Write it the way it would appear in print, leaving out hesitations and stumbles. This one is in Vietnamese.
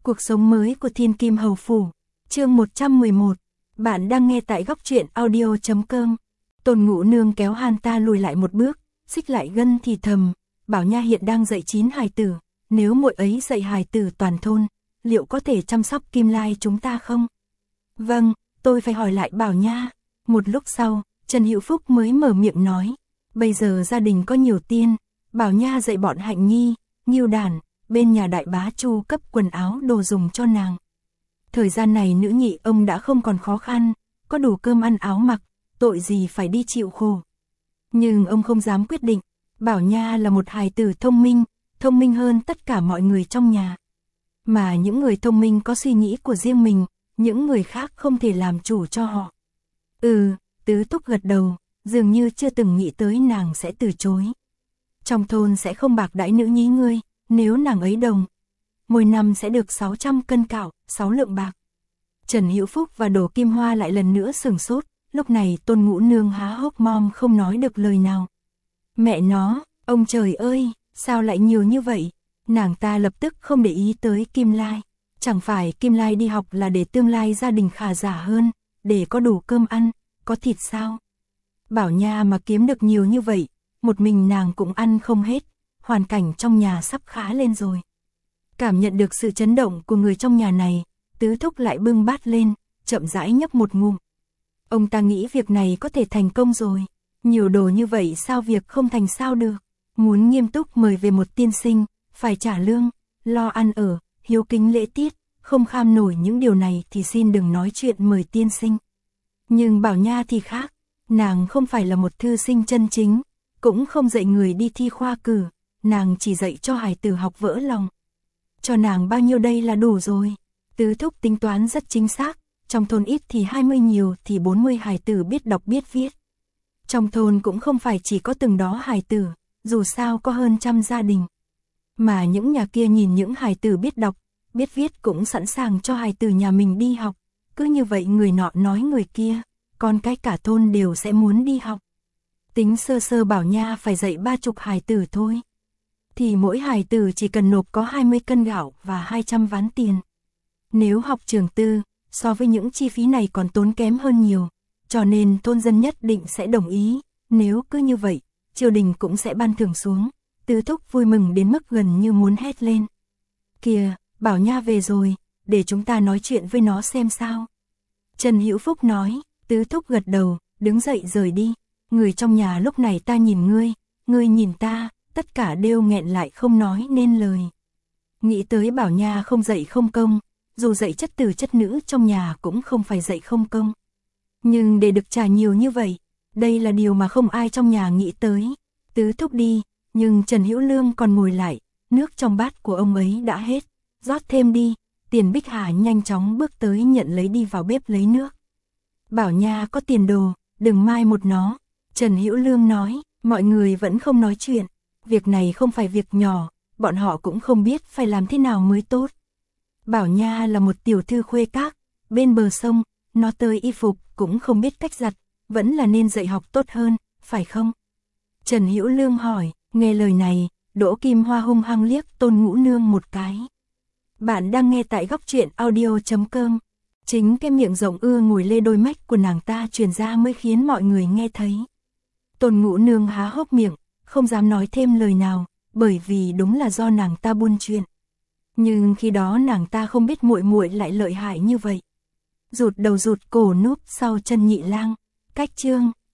Cuộc sống mới của Thiên Kim Hầu Phủ. Chương 111. Bạn đang nghe tại góc truyện audio.com. Tôn Ngũ Nương kéo hắn ta lùi lại một bước, xích lại gần thì thầm, Bảo Nha hiện đang dạy 9 hài tử, nếu muội ấy dạy hài tử toàn thôn, liệu có thể chăm sóc Kim Lai chúng ta không? Vâng, tôi phải hỏi lại Bảo Nha. Một lúc sau, Trần Hữu Phúc mới mở miệng nói, bây giờ gia đình có nhiều tiền, Bảo Nha dạy bọn Hạnh Nhi, Ngưu Đản, bên nhà đại bá Chu cấp quần áo đồ dùng cho nàng. Thời gian này nữ nhị ông đã không còn khó khăn, có đủ cơm ăn áo mặc, tội gì phải đi chịu khổ. Nhưng ông không dám quyết định, Bảo Nha là một hài tử thông minh hơn tất cả mọi người trong nhà. Mà những người thông minh có suy nghĩ của riêng mình, những người khác không thể làm chủ cho họ. Tứ Thúc gật đầu, dường như chưa từng nghĩ tới nàng sẽ từ chối. Trong thôn sẽ không bạc đãi nữ nhí ngươi, nếu nàng ấy đồng, mỗi năm sẽ được 600 cân gạo, 6 lượng bạc. Trần Hữu Phúc và Đỗ Kim Hoa lại lần nữa sửng sốt, lúc này Tôn Ngũ Nương há hốc mồm không nói được lời nào. Mẹ nó, ông trời ơi, sao lại nhiều như vậy? Nàng ta lập tức không để ý tới Kim Lai. Chẳng phải Kim Lai đi học là để tương lai gia đình khá giả hơn, để có đủ cơm ăn, có thịt sao? Bảo Nha mà kiếm được nhiều như vậy, một mình nàng cũng ăn không hết, hoàn cảnh trong nhà sắp khá lên rồi. Cảm nhận được sự chấn động của người trong nhà này, Tứ Thúc lại bưng bát lên, chậm rãi nhấp một ngụm. Ông ta nghĩ việc này có thể thành công rồi, nhiều đồ như vậy sao việc không thành sao được. Muốn nghiêm túc mời về một tiên sinh, phải trả lương, lo ăn ở, hiếu kính lễ tiết, không kham nổi những điều này thì xin đừng nói chuyện mời tiên sinh. Nhưng Bảo Nha thì khác, nàng không phải là một thư sinh chân chính, cũng không dạy người đi thi khoa cử, nàng chỉ dạy cho hài tử học vỡ lòng. Cho nàng bao nhiêu đây là đủ rồi. Tứ Thúc tính toán rất chính xác, trong thôn ít thì 20 nhiều thì 40 hài tử biết đọc biết viết. Trong thôn cũng không phải chỉ có từng đó hài tử, dù sao có hơn 100 gia đình. Mà những nhà kia nhìn những hài tử biết đọc, biết viết cũng sẵn sàng cho hài tử nhà mình đi học. Cứ như vậy người nọ nói người kia, con cái cả thôn đều sẽ muốn đi học. Tính sơ sơ Bảo Nha phải dạy 30 hài tử thôi, thì mỗi hài tử chỉ cần nộp có 20 cân gạo và 200 ván tiền. Nếu học trường tư, so với những chi phí này còn tốn kém hơn nhiều, cho nên thôn dân nhất định sẽ đồng ý. Nếu cứ như vậy, triều đình cũng sẽ ban thưởng xuống. Tứ Thúc vui mừng đến mức gần như muốn hét lên. Kìa, Bảo Nha về rồi, để chúng ta nói chuyện với nó xem sao. Trần Hữu Phúc nói. Tứ Thúc gật đầu, đứng dậy rời đi. Người trong nhà lúc này ta nhìn ngươi nhìn ta, tất cả đều nghẹn lại không nói nên lời. Nghĩ tới Bảo Nha không dạy không công, dù dạy chất tử chất nữ trong nhà cũng không phải dạy không công. Nhưng để được trả nhiều như vậy, đây là điều mà không ai trong nhà nghĩ tới. Tứ Thúc đi, nhưng Trần Hữu Lương còn ngồi lại, nước trong bát của ông ấy đã hết, rót thêm đi. Tiền Bích Hà nhanh chóng bước tới nhận lấy đi vào bếp lấy nước. Bảo Nha có tiền đồ, đừng mai một nó. Trần Hữu Lương nói, mọi người vẫn không nói chuyện. Việc này không phải việc nhỏ, bọn họ cũng không biết phải làm thế nào mới tốt. Bảo Nha là một tiểu thư khuê các, bên bờ sông, nó tơi y phục cũng không biết cách giặt, vẫn là nên dạy học tốt hơn, phải không? Trần Hữu Lương hỏi, nghe lời này, Đỗ Kim Hoa hung hăng liếc Tôn Ngũ Nương một cái. Bạn đang nghe tại góc truyện audio.com. Chính cái miệng rộng ưa ngồi lê đôi mách của nàng ta truyền ra mới khiến mọi người nghe thấy. Tôn Ngũ Nương há hốc miệng, không dám nói thêm lời nào, bởi vì đúng là do nàng ta buôn chuyện. Nhưng khi đó nàng ta không biết muội muội lại lợi hại như vậy. Rụt đầu rụt cổ núp sau chân Nhị Lang. Cách chương